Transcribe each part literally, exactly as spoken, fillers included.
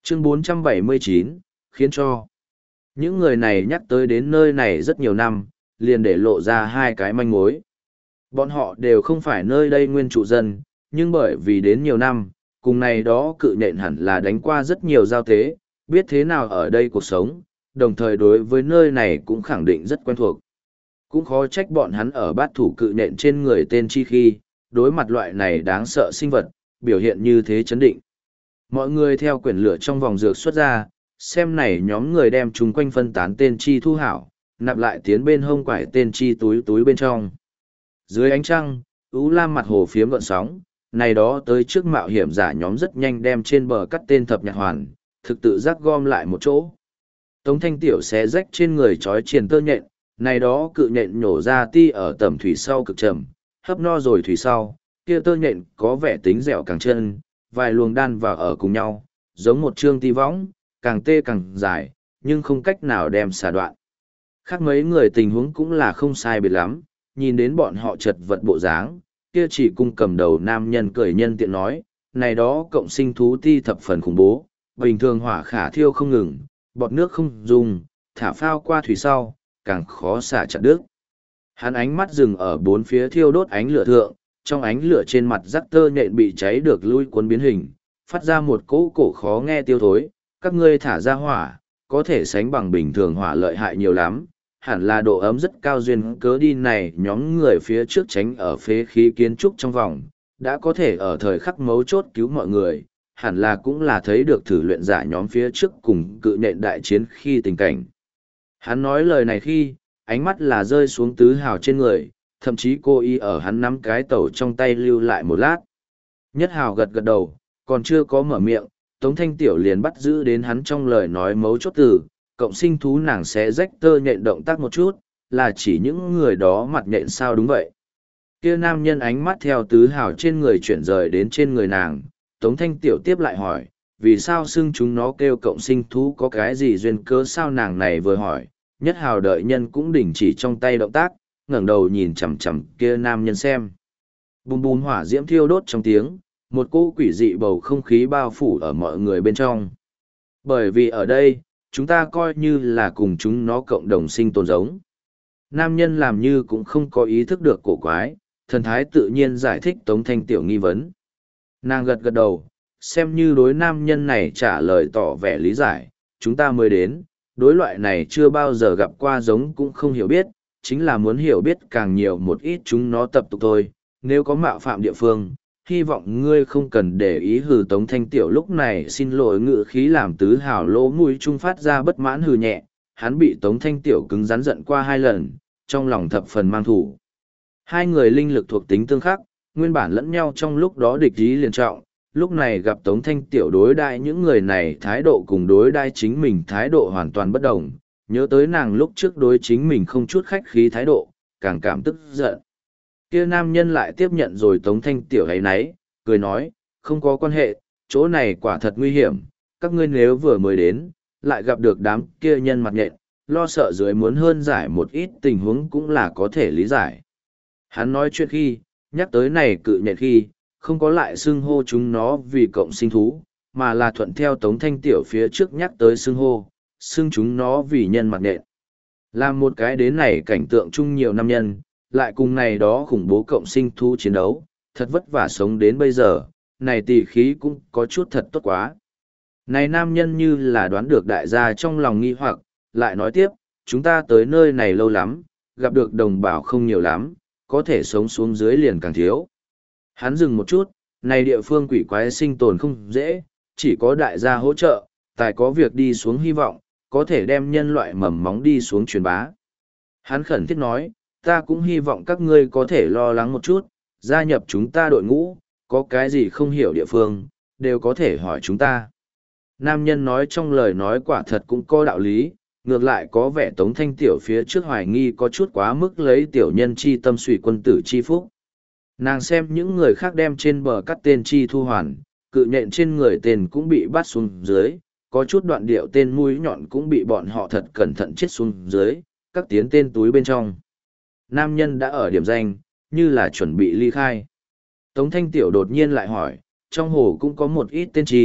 Chương bốn trăm bảy mươi chín, khiến cho những người này nhắc tới đến nơi này rất nhiều năm, liền để lộ ra hai cái manh mối. Bọn họ đều không phải nơi đây nguyên trụ dân, nhưng bởi vì đến nhiều năm, cùng này đó cự nhện hẳn là đánh qua rất nhiều giao tế, biết thế nào ở đây cuộc sống, đồng thời đối với nơi này cũng khẳng định rất quen thuộc. Cũng khó trách bọn hắn ở bát thủ cự nhện trên người tên chi khi, đối mặt loại này đáng sợ sinh vật, biểu hiện như thế chấn định. Mọi người theo quyển lửa trong vòng dược xuất ra, xem này nhóm người đem chúng quanh phân tán tên chi thu hảo, nạp lại tiến bên hông quải tên chi túi túi bên trong. Dưới ánh trăng, ú lam mặt hồ phiếm gợn sóng, này đó tới trước mạo hiểm giả nhóm rất nhanh đem trên bờ cắt tên thập nhạc hoàn, thực tự giác gom lại một chỗ. Tống thanh tiểu xé rách trên người trói triền tơ nhện, này đó cự nhện nhổ ra ti ở tầm thủy sau cực trầm, hấp no rồi thủy sau, kia tơ nhện có vẻ tính dẻo càng chân, vài luồng đan vào ở cùng nhau, giống một trương ti võng, càng tê càng dài, nhưng không cách nào đem xả đoạn. Khác mấy người tình huống cũng là không sai biệt lắm, nhìn đến bọn họ chật vật bộ dáng, kia chỉ cung cầm đầu nam nhân cười nhân tiện nói, này đó cộng sinh thú ti thập phần khủng bố, bình thường hỏa khả thiêu không ngừng, bọt nước không dùng, thả phao qua thủy sau, càng khó xả chặt đứt. Hắn ánh mắt dừng ở bốn phía thiêu đốt ánh lửa thượng, trong ánh lửa trên mặt rắc tơ nhện bị cháy được lui cuốn biến hình, phát ra một cỗ cổ khó nghe tiêu thối, các ngươi thả ra hỏa, có thể sánh bằng bình thường hỏa lợi hại nhiều lắm, hẳn là độ ấm rất cao duyên cớ đi này nhóm người phía trước tránh ở phế khí kiến trúc trong vòng, đã có thể ở thời khắc mấu chốt cứu mọi người, hẳn là cũng là thấy được thử luyện giả nhóm phía trước cùng cự nện đại chiến khi tình cảnh. Hắn nói lời này khi, ánh mắt là rơi xuống tứ hào trên người, thậm chí cô y ở hắn nắm cái tẩu trong tay lưu lại một lát. Nhất hào gật gật đầu, còn chưa có mở miệng, Tống Thanh Tiểu liền bắt giữ đến hắn trong lời nói mấu chốt từ, cộng sinh thú nàng sẽ rách tơ nhện động tác một chút, là chỉ những người đó mặt nhện sao đúng vậy. Kia nam nhân ánh mắt theo tứ hào trên người chuyển rời đến trên người nàng, Tống Thanh Tiểu tiếp lại hỏi, vì sao xưng chúng nó kêu cộng sinh thú có cái gì duyên cớ sao nàng này vừa hỏi, nhất hào đợi nhân cũng đình chỉ trong tay động tác, ngẩng đầu nhìn chằm chằm kia nam nhân xem. Bùm bùm hỏa diễm thiêu đốt trong tiếng, một cỗ quỷ dị bầu không khí bao phủ ở mọi người bên trong. Bởi vì ở đây, chúng ta coi như là cùng chúng nó cộng đồng sinh tồn giống. Nam nhân làm như cũng không có ý thức được cổ quái, thần thái tự nhiên giải thích Tống Thanh Tiểu nghi vấn. Nàng gật gật đầu, xem như đối nam nhân này trả lời tỏ vẻ lý giải, chúng ta mới đến, đối loại này chưa bao giờ gặp qua giống cũng không hiểu biết, chính là muốn hiểu biết càng nhiều một ít chúng nó tập tục thôi, nếu có mạo phạm địa phương, hy vọng ngươi không cần để ý. Hừ. Tống Thanh Tiểu lúc này xin lỗi ngự khí làm tứ hào lỗ mũi trung phát ra bất mãn hừ nhẹ, hắn bị Tống Thanh Tiểu cứng rắn giận qua hai lần, trong lòng thập phần mang thủ. Hai người linh lực thuộc tính tương khắc, nguyên bản lẫn nhau trong lúc đó địch ý liền trọng, lúc này gặp Tống Thanh Tiểu đối đãi những người này thái độ cùng đối đãi chính mình thái độ hoàn toàn bất đồng, nhớ tới nàng lúc trước đối chính mình không chút khách khí thái độ, càng cảm tức giận. Kia nam nhân lại tiếp nhận rồi Tống Thanh Tiểu ấy nấy, cười nói, không có quan hệ, chỗ này quả thật nguy hiểm, các ngươi nếu vừa mới đến, lại gặp được đám kia nhân mặt nhện, lo sợ dưới muốn hơn giải một ít tình huống cũng là có thể lý giải. Hắn nói chuyện khi, nhắc tới này cự nhện khi, không có lại xưng hô chúng nó vì cộng sinh thú, mà là thuận theo Tống Thanh Tiểu phía trước nhắc tới xưng hô, xưng chúng nó vì nhân mặt nhện. Làm một cái đến này cảnh tượng chung nhiều năm nhân, lại cùng này đó khủng bố cộng sinh thú chiến đấu, thật vất vả sống đến bây giờ, này tỷ khí cũng có chút thật tốt quá. Này nam nhân như là đoán được đại gia trong lòng nghi hoặc, lại nói tiếp, chúng ta tới nơi này lâu lắm, gặp được đồng bào không nhiều lắm, có thể sống xuống dưới liền càng thiếu. Hắn dừng một chút, này địa phương quỷ quái sinh tồn không dễ, chỉ có đại gia hỗ trợ, tài có việc đi xuống hy vọng, có thể đem nhân loại mầm móng đi xuống truyền bá. Hắn khẩn thiết nói, ta cũng hy vọng các ngươi có thể lo lắng một chút, gia nhập chúng ta đội ngũ, có cái gì không hiểu địa phương, đều có thể hỏi chúng ta. Nam nhân nói trong lời nói quả thật cũng có đạo lý, ngược lại có vẻ Tống Thanh Tiểu phía trước hoài nghi có chút quá mức lấy tiểu nhân chi tâm suy quân tử chi phúc. Nàng xem những người khác đem trên bờ cắt tên chi thu hoàn, cự nhện trên người tên cũng bị bắt xuống dưới, có chút đoạn điệu tên mũi nhọn cũng bị bọn họ thật cẩn thận chết xuống dưới, các tiến tên túi bên trong. Nam nhân đã ở điểm danh, như là chuẩn bị ly khai. Tống Thanh Tiểu đột nhiên lại hỏi, trong hồ cũng có một ít tên chi,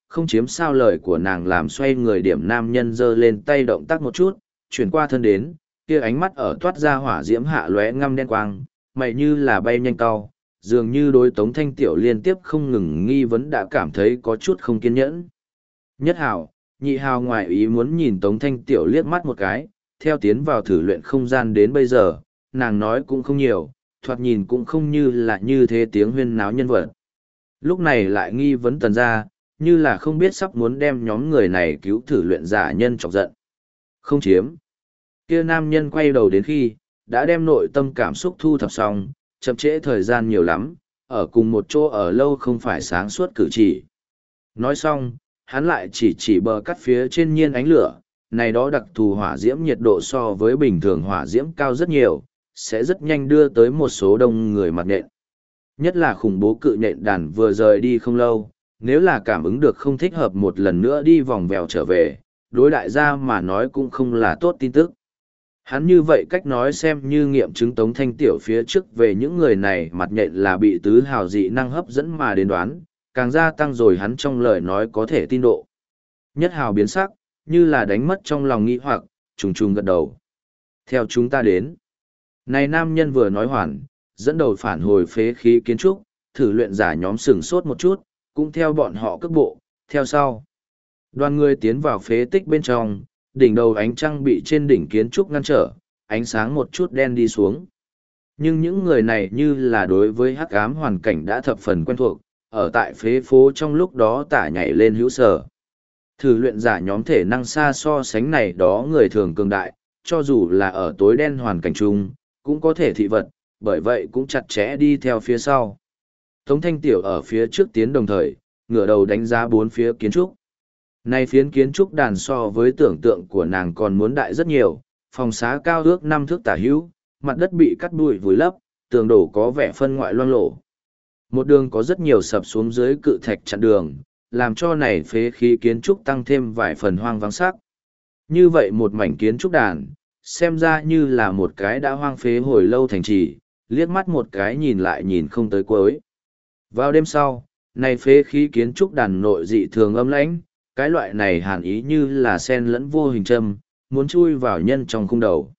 không chiếm sao lời của nàng làm xoay người điểm nam nhân giơ lên tay động tác một chút, chuyển qua thân đến, kia ánh mắt ở toát ra hỏa diễm hạ lóe ngăm đen quang, mày như là bay nhanh cao, dường như đối Tống Thanh Tiểu liên tiếp không ngừng nghi vấn đã cảm thấy có chút không kiên nhẫn. Nhất hào, nhị hào ngoại ý muốn nhìn Tống Thanh Tiểu liếc mắt một cái, theo tiến vào thử luyện không gian đến bây giờ, nàng nói cũng không nhiều, thoạt nhìn cũng không như là như thế tiếng huyên náo nhân vật. Lúc này lại nghi vấn tần ra, như là không biết sắp muốn đem nhóm người này cứu thử luyện giả nhân chọc giận. Không chiếm. Kia nam nhân quay đầu đến khi, đã đem nội tâm cảm xúc thu thập xong, chậm trễ thời gian nhiều lắm, ở cùng một chỗ ở lâu không phải sáng suốt cử chỉ. Nói xong, hắn lại chỉ chỉ bờ cắt phía trên nhiên ánh lửa, này đó đặc thù hỏa diễm nhiệt độ so với bình thường hỏa diễm cao rất nhiều, sẽ rất nhanh đưa tới một số đông người mặt nện. Nhất là khủng bố cự nhện đàn vừa rời đi không lâu, nếu là cảm ứng được không thích hợp một lần nữa đi vòng vèo trở về, đối đại gia mà nói cũng không là tốt tin tức. Hắn như vậy cách nói xem như nghiệm chứng Tống Thanh Tiểu phía trước về những người này mặt nhện là bị tứ hào dị năng hấp dẫn mà đến đoán, càng gia tăng rồi hắn trong lời nói có thể tin độ. Nhất hào biến sắc, như là đánh mất trong lòng nghĩ hoặc, trùng trùng gật đầu. Theo chúng ta đến. Này nam nhân vừa nói hoàn, dẫn đầu phản hồi phế khí kiến trúc, thử luyện giả nhóm sừng sốt một chút, cũng theo bọn họ cước bộ, theo sau. Đoàn người tiến vào phế tích bên trong, đỉnh đầu ánh trăng bị trên đỉnh kiến trúc ngăn trở, ánh sáng một chút đen đi xuống. Nhưng những người này như là đối với hắc ám hoàn cảnh đã thập phần quen thuộc, ở tại phế phố trong lúc đó tả nhảy lên hữu sở. Thử luyện giả nhóm thể năng xa so sánh này đó người thường cường đại, cho dù là ở tối đen hoàn cảnh chung, cũng có thể thị vật, bởi vậy cũng chặt chẽ đi theo phía sau. Tống Thanh Tiểu ở phía trước tiến đồng thời, ngửa đầu đánh giá bốn phía kiến trúc. Này phiến kiến trúc đàn so với tưởng tượng của nàng còn muốn đại rất nhiều, phòng xá cao ước năm thước tả hữu, mặt đất bị cắt bụi vùi lấp, tường đổ có vẻ phân ngoại loang lổ. Một đường có rất nhiều sập xuống dưới cự thạch chặn đường, làm cho này phế khí kiến trúc tăng thêm vài phần hoang vắng sắc. Như vậy một mảnh kiến trúc đàn, xem ra như là một cái đã hoang phế hồi lâu thành trì, liếc mắt một cái nhìn lại nhìn không tới cuối. Vào đêm sau, này phế khí kiến trúc đàn nội dị thường âm lãnh, cái loại này hàn ý như là sen lẫn vô hình châm, muốn chui vào nhân trong khung đầu.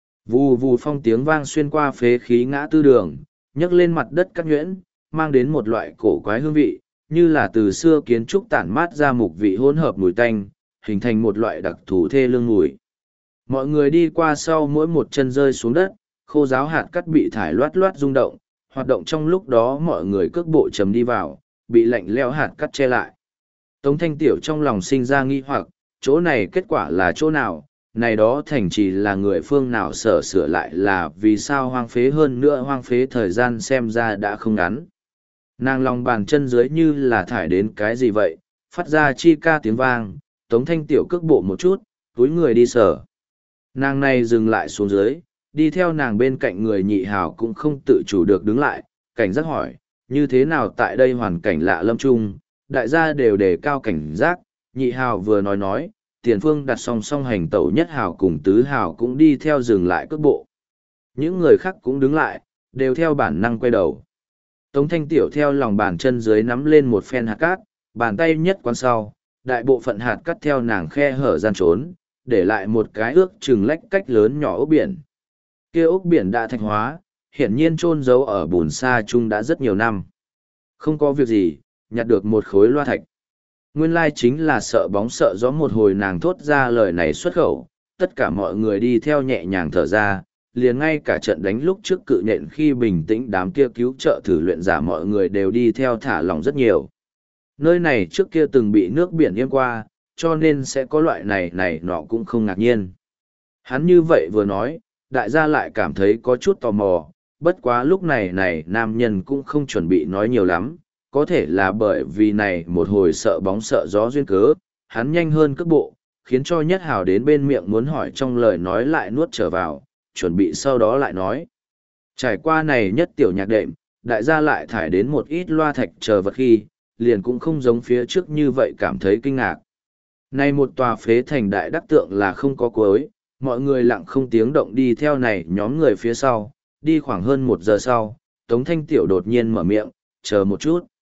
Vù vù phong tiếng vang xuyên qua phế khí ngã tư đường, nhấc lên mặt đất cắt nhuyễn, mang đến một loại cổ quái hương vị, như là từ xưa kiến trúc tản mát ra mục vị hỗn hợp mùi tanh, hình thành một loại đặc thù thê lương mùi. Mọi người đi qua sau mỗi một chân rơi xuống đất, khô giáo hạt cắt bị thải loát loát rung động, hoạt động trong lúc đó mọi người cước bộ chầm đi vào, bị lạnh leo hạt cắt che lại. Tống Thanh Tiểu trong lòng sinh ra nghi hoặc, chỗ này kết quả là chỗ nào, này đó thành trì là người phương nào sở sửa lại là vì sao hoang phế hơn nữa hoang phế thời gian xem ra đã không ngắn. Nàng lòng bàn chân dưới như là thải đến cái gì vậy, phát ra chi ca tiếng vang, Tống Thanh Tiểu cước bộ một chút, túi người đi sở. Nàng này dừng lại xuống dưới, đi theo nàng bên cạnh người nhị hào cũng không tự chủ được đứng lại, cảnh giác hỏi, như thế nào tại đây hoàn cảnh lạ lâm chung, đại gia đều đề cao cảnh giác, nhị hào vừa nói nói, tiền phương đặt song song hành tẩu nhất hào cùng tứ hào cũng đi theo dừng lại cước bộ. Những người khác cũng đứng lại, đều theo bản năng quay đầu. Tống Thanh Tiểu theo lòng bàn chân dưới nắm lên một phen hạt cát, bàn tay nhất quán sau, đại bộ phận hạt cát theo nàng khe hở gian trốn, để lại một cái ước chừng lách cách lớn nhỏ ốc biển. Kia ốc biển đã thạch hóa, hiển nhiên chôn giấu ở bùn sa chung đã rất nhiều năm. Không có việc gì, nhặt được một khối loa thạch. Nguyên lai chính là sợ bóng sợ gió một hồi nàng thốt ra lời này xuất khẩu, tất cả mọi người đi theo nhẹ nhàng thở ra, liền ngay cả trận đánh lúc trước cự nhện khi bình tĩnh đám kia cứu trợ thử luyện giả mọi người đều đi theo thả lỏng rất nhiều. Nơi này trước kia từng bị nước biển yêm qua, cho nên sẽ có loại này này nọ cũng không ngạc nhiên. Hắn như vậy vừa nói, đại gia lại cảm thấy có chút tò mò, bất quá lúc này này nam nhân cũng không chuẩn bị nói nhiều lắm, có thể là bởi vì này một hồi sợ bóng sợ gió duyên cớ, hắn nhanh hơn cước bộ, khiến cho nhất hào đến bên miệng muốn hỏi trong lời nói lại nuốt trở vào, chuẩn bị sau đó lại nói. Trải qua này nhất tiểu nhạc đệm, đại gia lại thải đến một ít loa thạch chờ vật khi, liền cũng không giống phía trước như vậy cảm thấy kinh ngạc. Này một tòa phế thành đại đắc tượng là không có cuối, mọi người lặng không tiếng động đi theo này nhóm người phía sau, đi khoảng hơn một giờ sau, Tống Thanh Tiểu đột nhiên mở miệng, chờ một chút.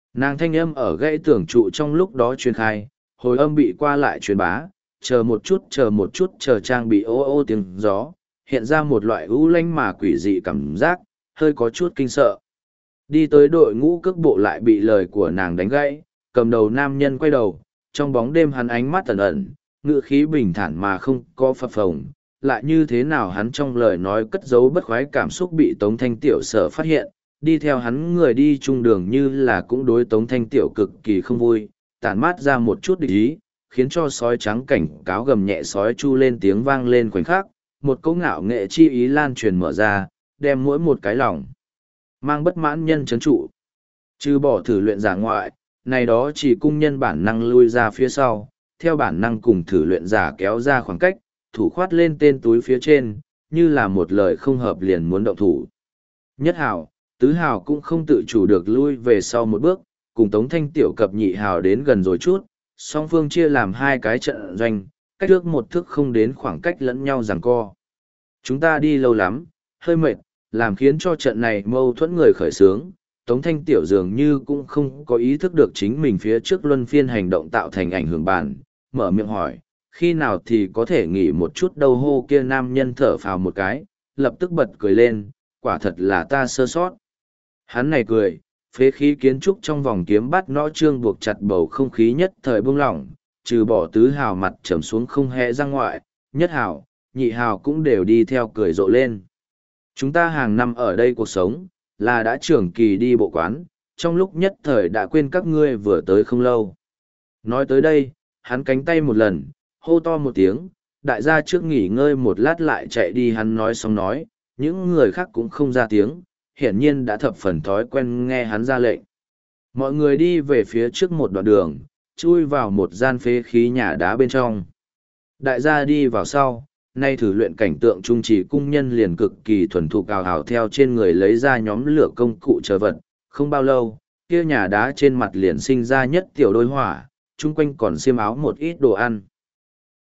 Nàng thanh âm ở gãy tưởng trụ trong lúc đó truyền khai, hồi âm bị qua lại truyền bá, chờ một chút chờ một chút chờ trang bị ô ô tiếng gió, hiện ra một loại ưu lanh mà quỷ dị cảm giác, hơi có chút kinh sợ. Đi tới đội ngũ cước bộ lại bị lời của nàng đánh gãy, cầm đầu nam nhân quay đầu, trong bóng đêm hắn ánh mắt ẩn ẩn, ngữ khí bình thản mà không có phập phồng, lại như thế nào hắn trong lời nói cất giấu bất khoái cảm xúc bị Tống Thanh Tiểu sở phát hiện, đi theo hắn người đi chung đường như là cũng đối Tống Thanh Tiểu cực kỳ không vui, tản mát ra một chút địch ý, khiến cho sói trắng cảnh cáo gầm nhẹ sói chu lên tiếng vang lên khoảnh khắc, một câu ngạo nghệ chi ý lan truyền mở ra, đem mỗi một cái lòng mang bất mãn nhân chấn trụ. Trừ bỏ thử luyện giả ngoại, này đó chỉ cung nhân bản năng lui ra phía sau, theo bản năng cùng thử luyện giả kéo ra khoảng cách, thủ khoát lên tên túi phía trên, như là một lời không hợp liền muốn động thủ. Nhất hào, tứ hào cũng không tự chủ được lui về sau một bước, cùng Tống Thanh Tiểu cập nhị hào đến gần rồi chút, song phương chia làm hai cái trận doanh, cách trước một thước không đến khoảng cách lẫn nhau giằng co. Chúng ta đi lâu lắm, hơi mệt, làm khiến cho trận này mâu thuẫn người khởi xướng. Tống Thanh Tiểu dường như cũng không có ý thức được chính mình phía trước luân phiên hành động tạo thành ảnh hưởng bàn, mở miệng hỏi, khi nào thì có thể nghỉ một chút đâu. Hô kia nam nhân thở phào một cái, lập tức bật cười lên, quả thật là ta sơ sót. Hắn này cười, phế khí kiến trúc trong vòng kiếm bắt nõ trương buộc chặt bầu không khí nhất thời buông lỏng, trừ bỏ tứ hào mặt trầm xuống không hề ra ngoại, nhất hào, nhị hào cũng đều đi theo cười rộ lên. Chúng ta hàng năm ở đây cuộc sống, là đã trưởng kỳ đi bộ quán, trong lúc nhất thời đã quên các ngươi vừa tới không lâu. Nói tới đây, hắn cánh tay một lần, hô to một tiếng, đại gia trước nghỉ ngơi một lát lại chạy đi. Hắn nói xong nói, những người khác cũng không ra tiếng, hiển nhiên đã thập phần thói quen nghe hắn ra lệnh. Mọi người đi về phía trước một đoạn đường, chui vào một gian phế khí nhà đá bên trong. Đại gia đi vào sau, nay thử luyện cảnh tượng trung trì cung nhân liền cực kỳ thuần thục ào ào theo trên người lấy ra nhóm lửa công cụ chờ vật. Không bao lâu, kia nhà đá trên mặt liền sinh ra nhất tiểu đôi hỏa, chung quanh còn xiêm áo một ít đồ ăn.